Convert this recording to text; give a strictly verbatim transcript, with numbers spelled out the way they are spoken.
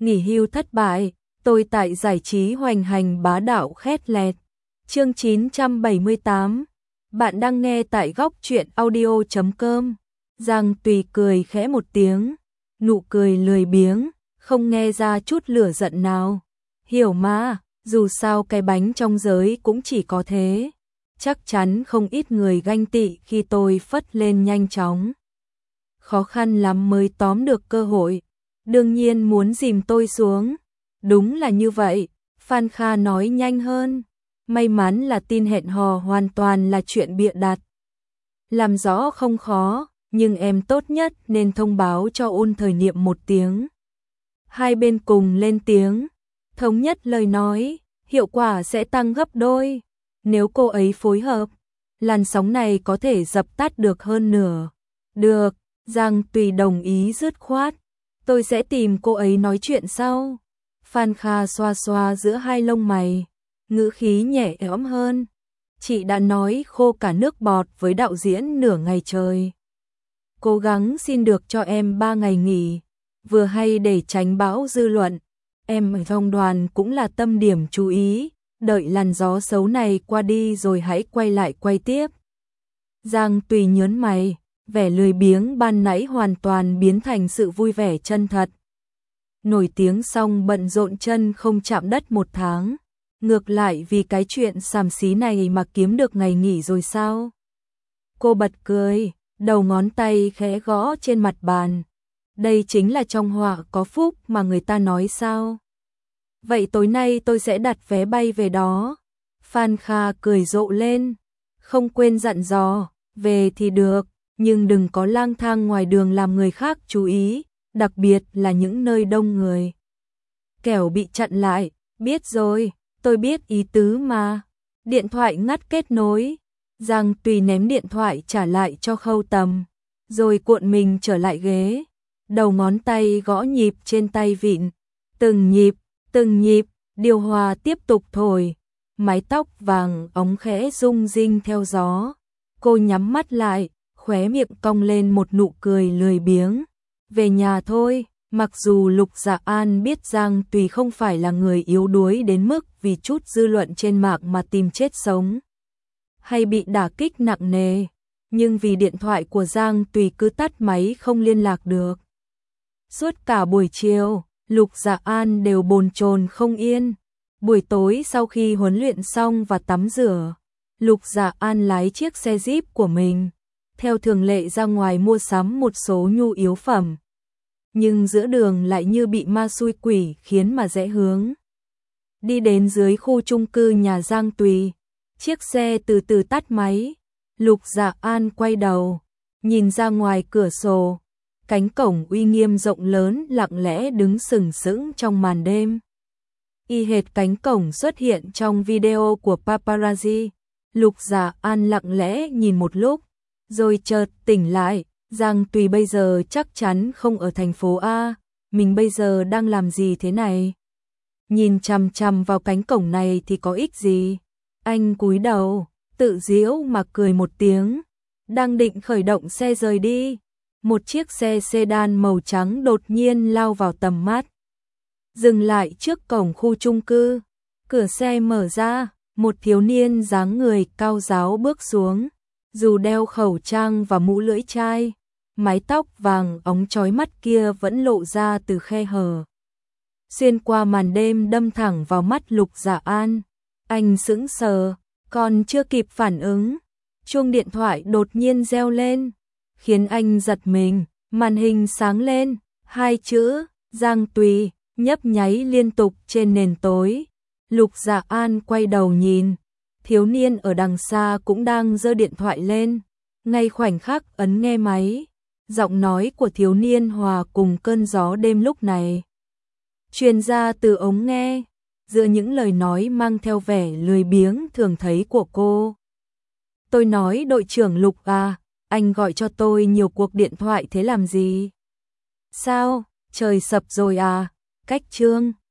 nghỉ hưu thất bại, tôi tại giải trí hoành hành bá đạo khét lẹt. Chương chín trăm bảy mươi tám. Bạn đang nghe tại góc truyện audio chấm com. Giang Tùy cười khẽ một tiếng, nụ cười lười biếng, không nghe ra chút lửa giận nào. Hiểu mà, dù sao cái bánh trong giới cũng chỉ có thế. Chắc chắn không ít người ganh tị khi tôi phất lên nhanh chóng. Khó khăn lắm mới tóm được cơ hội, đương nhiên muốn dìm tôi xuống. Đúng là như vậy, Phan Kha nói nhanh hơn. May mắn là tin hẹn hò hoàn toàn là chuyện bịa đặt. Làm rõ không khó, nhưng em tốt nhất nên thông báo cho Ôn Thời Niệm một tiếng. Hai bên cùng lên tiếng, thống nhất lời nói, hiệu quả sẽ tăng gấp đôi. Nếu cô ấy phối hợp, làn sóng này có thể dập tắt được hơn nửa. Được, Giang Tùy đồng ý dứt khoát. Tôi sẽ tìm cô ấy nói chuyện sau. Phan Kha xoa xoa giữa hai lông mày, ngữ khí nhẹ ấm hơn. Chị đã nói khô cả nước bọt với đạo diễn nửa ngày trời. Cố gắng xin được cho em ba ngày nghỉ, vừa hay để tránh bão dư luận. Em ở trong đoàn cũng là tâm điểm chú ý, đợi làn gió xấu này qua đi rồi hãy quay lại quay tiếp. Giang Tùy nhớn mày, vẻ lười biếng ban nãy hoàn toàn biến thành sự vui vẻ chân thật. Nổi tiếng xong bận rộn chân không chạm đất một tháng, ngược lại vì cái chuyện xàm xí này mà kiếm được ngày nghỉ rồi sao? Cô bật cười, đầu ngón tay khẽ gõ trên mặt bàn. Đây chính là trong họa có phúc mà người ta nói sao? Vậy tối nay tôi sẽ đặt vé bay về đó. Phan Kha cười rộ lên, không quên dặn dò, về thì được, nhưng đừng có lang thang ngoài đường làm người khác chú ý, đặc biệt là những nơi đông người. Kẻo bị chặn lại, biết rồi, tôi biết ý tứ mà. Điện thoại ngắt kết nối, Giang Tùy ném điện thoại trả lại cho Khâu Tầm, rồi cuộn mình trở lại ghế, đầu ngón tay gõ nhịp trên tay vịn, từng nhịp, từng nhịp, điều hòa tiếp tục thổi, mái tóc vàng óng khẽ rung rinh theo gió. Cô nhắm mắt lại, khóe miệng cong lên một nụ cười lười biếng. Về nhà thôi, mặc dù Lục Dạ An biết Giang Tùy không phải là người yếu đuối đến mức vì chút dư luận trên mạng mà tìm chết sống, hay bị đả kích nặng nề, nhưng vì điện thoại của Giang Tùy cứ tắt máy không liên lạc được. Suốt cả buổi chiều, Lục Dạ An đều bồn chồn không yên. Buổi tối sau khi huấn luyện xong và tắm rửa, Lục Dạ An lái chiếc xe Jeep của mình, theo thường lệ ra ngoài mua sắm một số nhu yếu phẩm. Nhưng giữa đường lại như bị ma xui quỷ khiến mà rẽ hướng. Đi đến dưới khu chung cư nhà Giang Tùy, chiếc xe từ từ tắt máy. Lục Dạ An quay đầu, nhìn ra ngoài cửa sổ, cánh cổng uy nghiêm rộng lớn lặng lẽ đứng sừng sững trong màn đêm. Y hệt cánh cổng xuất hiện trong video của paparazzi. Lục Dạ An lặng lẽ nhìn một lúc, rồi chợt tỉnh lại. Giang Tùy bây giờ chắc chắn không ở thành phố A, mình bây giờ đang làm gì thế này? Nhìn chằm chằm vào cánh cổng này thì có ích gì? Anh cúi đầu, tự giễu mà cười một tiếng, đang định khởi động xe rời đi. Một chiếc xe sedan màu trắng đột nhiên lao vào tầm mắt, dừng lại trước cổng khu chung cư. Cửa xe mở ra, một thiếu niên dáng người cao ráo bước xuống, dù đeo khẩu trang và mũ lưỡi chai, mái tóc vàng óng chói mắt kia vẫn lộ ra từ khe hở, xuyên qua màn đêm đâm thẳng vào mắt Lục Dạ An. Anh sững sờ, còn chưa kịp phản ứng, chuông điện thoại đột nhiên reo lên, khiến anh giật mình. Màn hình sáng lên, hai chữ Giang Tùy nhấp nháy liên tục trên nền tối. Lục Dạ An quay đầu nhìn, thiếu niên ở đằng xa cũng đang giơ điện thoại lên. Ngay khoảnh khắc ấn nghe máy, giọng nói của thiếu niên hòa cùng cơn gió đêm lúc này truyền ra từ ống nghe, giữa những lời nói mang theo vẻ lười biếng thường thấy của cô. Tôi nói đội trưởng Lục à, anh gọi cho tôi nhiều cuộc điện thoại thế làm gì? Sao, trời sập rồi à? Cách chương